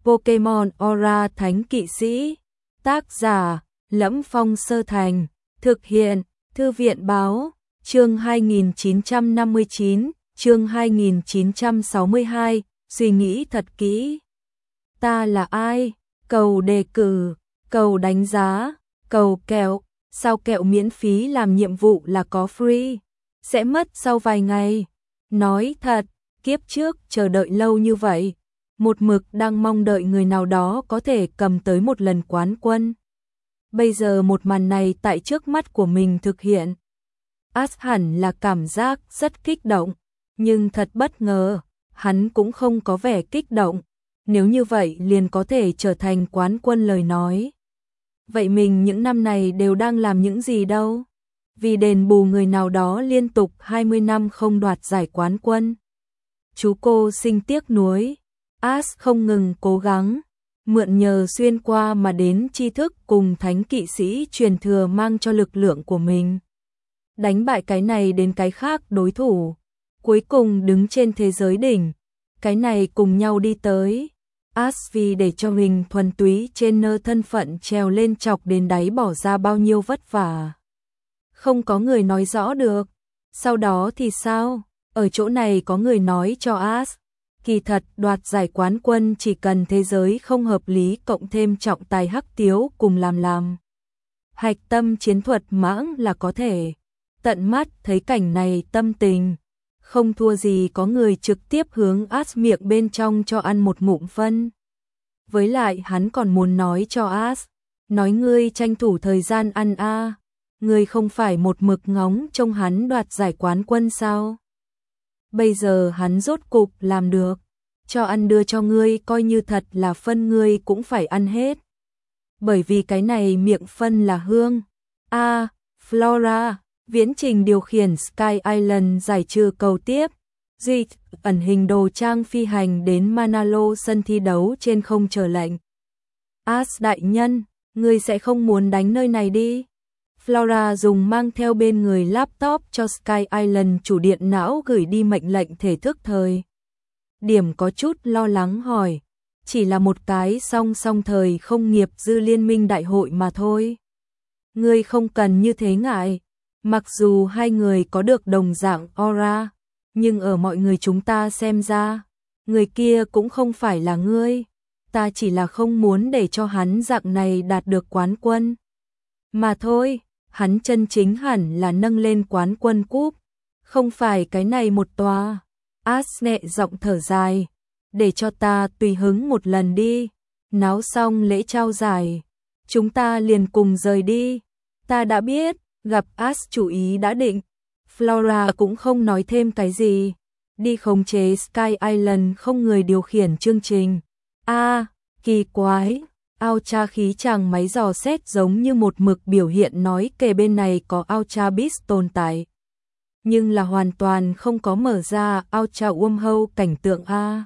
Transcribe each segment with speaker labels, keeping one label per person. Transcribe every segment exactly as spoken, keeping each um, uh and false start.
Speaker 1: Pokemon Aura Thánh Kỵ Sĩ. Tác giả: Lẫm Phong Sơ Thành. Thực hiện: Thư viện Báo. Chương hai nghìn chín trăm năm mươi chín, chương hai nghìn chín trăm sáu mươi hai, suy nghĩ thật kỹ. Ta là ai? Cầu đề cử, cầu đánh giá, cầu kẹo. Sao kẹo miễn phí làm nhiệm vụ là có free? Sẽ mất sau vài ngày. Nói thật, kiếp trước chờ đợi lâu như vậy, một mực đang mong đợi người nào đó có thể cầm tới một lần quán quân. Bây giờ một màn này tại trước mắt của mình thực hiện. Ash hẳn là cảm giác rất kích động, nhưng thật bất ngờ, hắn cũng không có vẻ kích động. Nếu như vậy liền có thể trở thành quán quân lời nói. Vậy mình những năm này đều đang làm những gì đâu? Vì đền bù người nào đó liên tục hai mươi năm không đoạt giải quán quân. Chú cô sinh tiếc nuối. Ash không ngừng cố gắng, mượn nhờ xuyên qua mà đến tri thức cùng thánh kỵ sĩ truyền thừa mang cho lực lượng của mình. Đánh bại cái này đến cái khác đối thủ, cuối cùng đứng trên thế giới đỉnh, cái này cùng nhau đi tới. Ash vì để cho mình thuần túy trên nơ thân phận trèo lên chọc đến đáy bỏ ra bao nhiêu vất vả. Không có người nói rõ được. Sau đó thì sao? Ở chỗ này có người nói cho Ash, kỳ thật đoạt giải quán quân chỉ cần thế giới không hợp lý cộng thêm trọng tài hắc tiếu cùng làm làm hạch tâm chiến thuật mãng là có thể. Tận mắt thấy cảnh này tâm tình không thua gì có người trực tiếp hướng Ash miệng bên trong cho ăn một ngụm phân. Với lại hắn còn muốn nói cho Ash, nói ngươi tranh thủ thời gian ăn a, à. Ngươi không phải một mực ngóng trông hắn đoạt giải quán quân sao? Bây giờ hắn rốt cục làm được, cho ăn đưa cho ngươi coi như thật là phân ngươi cũng phải ăn hết. Bởi vì cái này miệng phân là hương. A, à, Flora, viễn trình điều khiển Sky Island giải trừ cầu tiếp. Duy ẩn hình đồ trang phi hành đến Manalo sân thi đấu trên không chờ lệnh. Ash đại nhân, ngươi sẽ không muốn đánh nơi này đi. Flora dùng mang theo bên người laptop cho Sky Island chủ điện não gửi đi mệnh lệnh thể thức thời. Điểm có chút lo lắng hỏi, chỉ là một cái song song thời không nghiệp dư liên minh đại hội mà thôi. Ngươi không cần như thế ngại, mặc dù hai người có được đồng dạng aura, nhưng ở mọi người chúng ta xem ra, người kia cũng không phải là ngươi. Ta chỉ là không muốn để cho hắn dạng này đạt được quán quân mà thôi. Hắn chân chính hẳn là nâng lên quán quân cúp, không phải cái này một tòa. Ash nhẹ giọng thở dài, để cho ta tùy hứng một lần đi. Náo xong lễ trao giải, chúng ta liền cùng rời đi. Ta đã biết, gặp Ash chủ ý đã định. Flora cũng không nói thêm cái gì, đi khống chế Sky Island không người điều khiển chương trình. A, à, kỳ quái. Ultra khí chàng máy dò xét giống như một mực biểu hiện nói kề bên này có Ultra Beast tồn tại, nhưng là hoàn toàn không có mở ra Ultra Wormhole cảnh tượng a.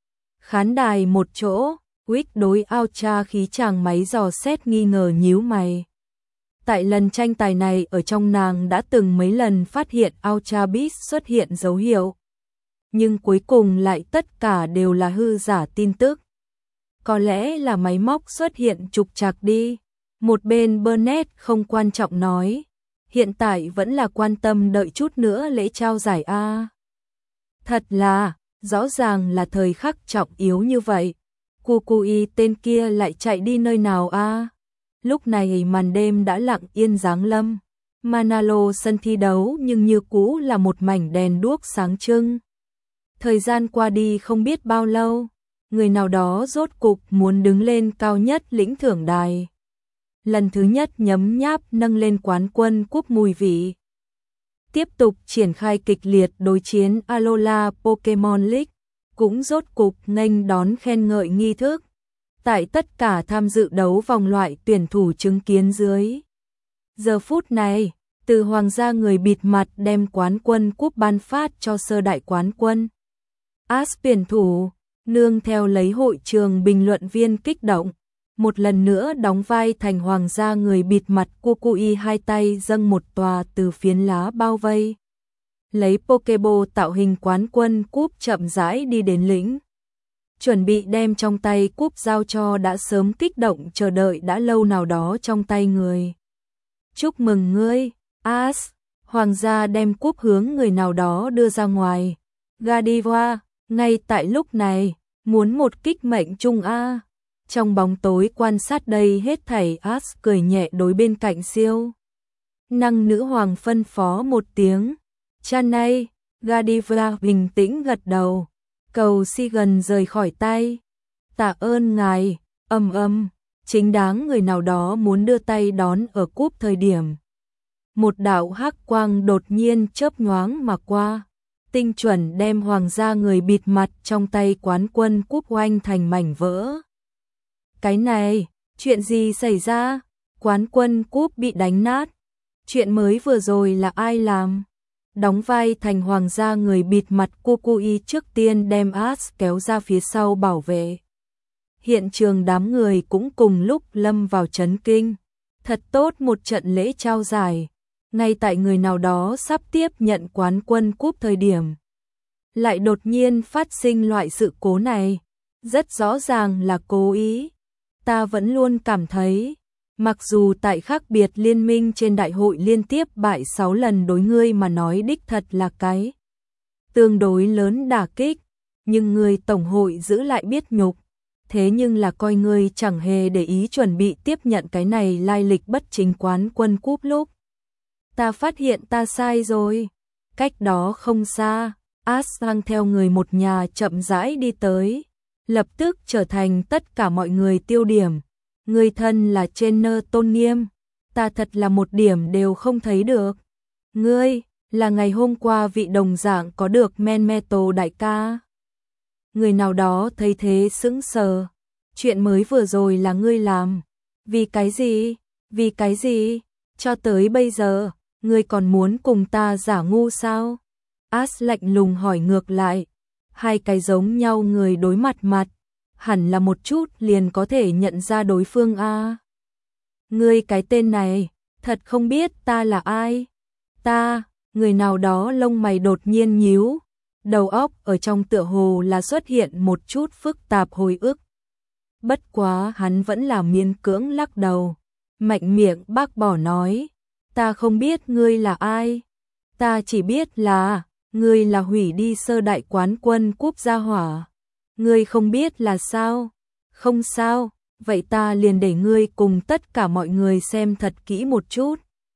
Speaker 1: Khán đài một chỗ, Wick đối Ultra khí chàng máy dò xét nghi ngờ nhíu mày. Tại lần tranh tài này ở trong nàng đã từng mấy lần phát hiện Ultra Beast xuất hiện dấu hiệu, nhưng cuối cùng lại tất cả đều là hư giả tin tức. Có lẽ là máy móc xuất hiện trục trặc đi. Một bên Burnett không quan trọng nói, hiện tại vẫn là quan tâm đợi chút nữa lễ trao giải a. Thật là, rõ ràng là thời khắc trọng yếu như vậy. Kukui tên kia lại chạy đi nơi nào a? Lúc này màn đêm đã lặng yên giáng lâm. Manalo sân thi đấu nhưng như cũ là một mảnh đèn đuốc sáng trưng. Thời gian qua đi không biết bao lâu, người nào đó rốt cục muốn đứng lên cao nhất lĩnh thưởng đài. Lần thứ nhất nhấm nháp nâng lên quán quân cúp mùi vị. Tiếp tục triển khai kịch liệt đối chiến Alola Pokemon League, cũng rốt cục nghênh đón khen ngợi nghi thức. Tại tất cả tham dự đấu vòng loại tuyển thủ chứng kiến dưới. Giờ phút này, từ hoàng gia người bịt mặt đem quán quân cúp ban phát cho sơ đại quán quân. Ash tuyển thủ, nương theo lấy hội trường bình luận viên kích động, một lần nữa đóng vai thành hoàng gia người bịt mặt. Kukui hai tay dâng một tòa từ phiến lá bao vây, lấy Pokeball tạo hình quán quân cúp chậm rãi đi đến lĩnh chuẩn bị đem trong tay cúp giao cho đã sớm kích động chờ đợi đã lâu nào đó trong tay người. Chúc mừng ngươi, As. Hoàng gia đem cúp hướng người nào đó đưa ra ngoài. Godiva, ngay tại lúc này, muốn một kích mệnh trung a. Trong bóng tối quan sát đây hết thảy, As cười nhẹ đối bên cạnh siêu năng nữ hoàng phân phó một tiếng. Chanay, Godiva bình tĩnh gật đầu. Cầu si gần rời khỏi tay. Tạ ơn ngài, ầm ầm, chính đáng người nào đó muốn đưa tay đón ở cúp thời điểm. Một đạo hắc quang đột nhiên chớp nhoáng mà qua, tinh chuẩn đem hoàng gia người bịt mặt trong tay quán quân cúp oanh thành mảnh vỡ. Cái này, chuyện gì xảy ra? Quán quân cúp bị đánh nát. Chuyện mới vừa rồi là ai làm? Đóng vai thành hoàng gia người bịt mặt Kukui trước tiên đem As kéo ra phía sau bảo vệ. Hiện trường đám người cũng cùng lúc lâm vào chấn kinh. Thật tốt một trận lễ trao giải. Ngay tại người nào đó sắp tiếp nhận quán quân cúp thời điểm. Lại đột nhiên phát sinh loại sự cố này. Rất rõ ràng là cố ý. Ta vẫn luôn cảm thấy, mặc dù tại khác biệt liên minh trên đại hội liên tiếp bại sáu lần đối ngươi mà nói đích thật là cái tương đối lớn đả kích, nhưng ngươi tổng hội giữ lại biết nhục. Thế nhưng là coi ngươi chẳng hề để ý chuẩn bị tiếp nhận cái này lai lịch bất chính quán quân cúp lúc. Ta phát hiện ta sai rồi. Cách đó không xa, As đang theo người một nhà chậm rãi đi tới, lập tức trở thành tất cả mọi người tiêu điểm. Người thân là trainer tôn nghiêm, ta thật là một điểm đều không thấy được. Ngươi, là ngày hôm qua vị đồng dạng có được men metal đại ca. Người nào đó thấy thế sững sờ. Chuyện mới vừa rồi là ngươi làm. Vì cái gì? Vì cái gì? Cho tới bây giờ, ngươi còn muốn cùng ta giả ngu sao? As lạnh lùng hỏi ngược lại. Hai cái giống nhau người đối mặt mặt, hẳn là một chút liền có thể nhận ra đối phương a. Ngươi cái tên này, thật không biết ta là ai. Ta, người nào đó lông mày đột nhiên nhíu, đầu óc ở trong tựa hồ là xuất hiện một chút phức tạp hồi ức. Bất quá hắn vẫn là miễn cưỡng lắc đầu, mạnh miệng bác bỏ nói, ta không biết ngươi là ai. Ta chỉ biết là, ngươi là hủy đi sơ đại quán quân cúp gia hỏa. Ngươi không biết là sao? Không sao, vậy ta liền để ngươi cùng tất cả mọi người xem thật kỹ một chút.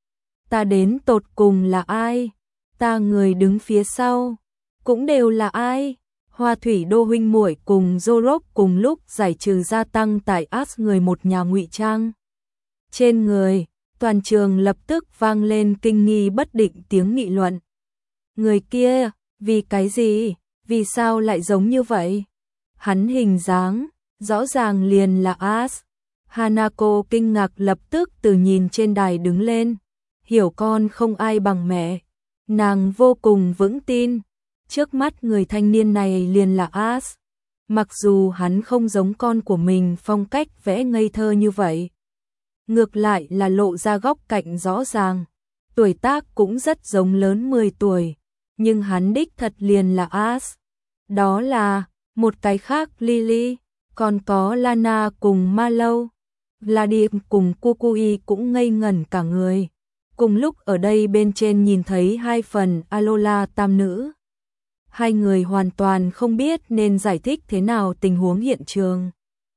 Speaker 1: Ta đến tột cùng là ai? Ta người đứng phía sau, cũng đều là ai? Hoa Thủy Đô huynh muội cùng Zorok cùng lúc giải trừ gia tăng tại As người một nhà ngụy trang. Trên người, toàn trường lập tức vang lên kinh nghi bất định tiếng nghị luận. Người kia, vì cái gì? Vì sao lại giống như vậy? Hắn hình dáng, rõ ràng liền là As. Hanako kinh ngạc lập tức từ nhìn trên đài đứng lên. Hiểu con không ai bằng mẹ. Nàng vô cùng vững tin. Trước mắt người thanh niên này liền là As. Mặc dù hắn không giống con của mình phong cách vẽ ngây thơ như vậy. Ngược lại là lộ ra góc cạnh rõ ràng. Tuổi tác cũng rất giống lớn mười tuổi. Nhưng hắn đích thật liền là As. Đó là một cái khác Lily, còn có Lana cùng Malo. Vladimir cùng Kukui cũng ngây ngẩn cả người. Cùng lúc ở đây bên trên nhìn thấy hai phần Alola tam nữ. Hai người hoàn toàn không biết nên giải thích thế nào tình huống hiện trường.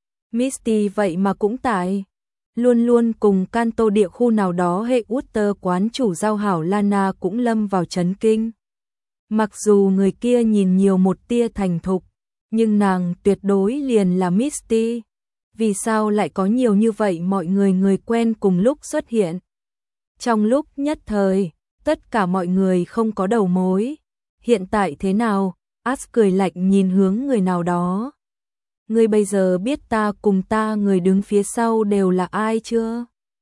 Speaker 1: Misty vậy mà cũng tại. Luôn luôn cùng Kanto địa khu nào đó hệ Utter quán chủ giao hảo Lana cũng lâm vào chấn kinh. Mặc dù người kia nhìn nhiều một tia thành thục, nhưng nàng tuyệt đối liền là Misty. Vì sao lại có nhiều như vậy mọi người người quen cùng lúc xuất hiện? Trong lúc nhất thời, tất cả mọi người không có đầu mối. Hiện tại thế nào? As cười lạnh nhìn hướng người nào đó. Ngươi bây giờ biết ta cùng ta người đứng phía sau đều là ai chưa?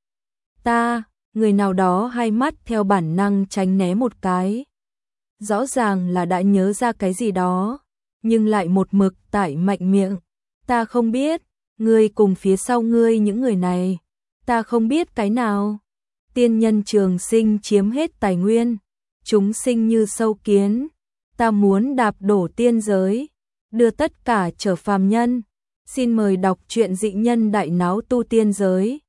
Speaker 1: Ta, người nào đó hai mắt theo bản năng tránh né một cái. Rõ ràng là đã nhớ ra cái gì đó, nhưng lại một mực tải mạnh miệng. Ta không biết, ngươi cùng phía sau ngươi những người này. Ta không biết cái nào. Tiên nhân trường sinh chiếm hết tài nguyên. Chúng sinh như sâu kiến. Ta muốn đạp đổ tiên giới. đưa tất cả trở phàm nhân. Xin mời đọc truyện Dị nhân đại náo tu tiên giới.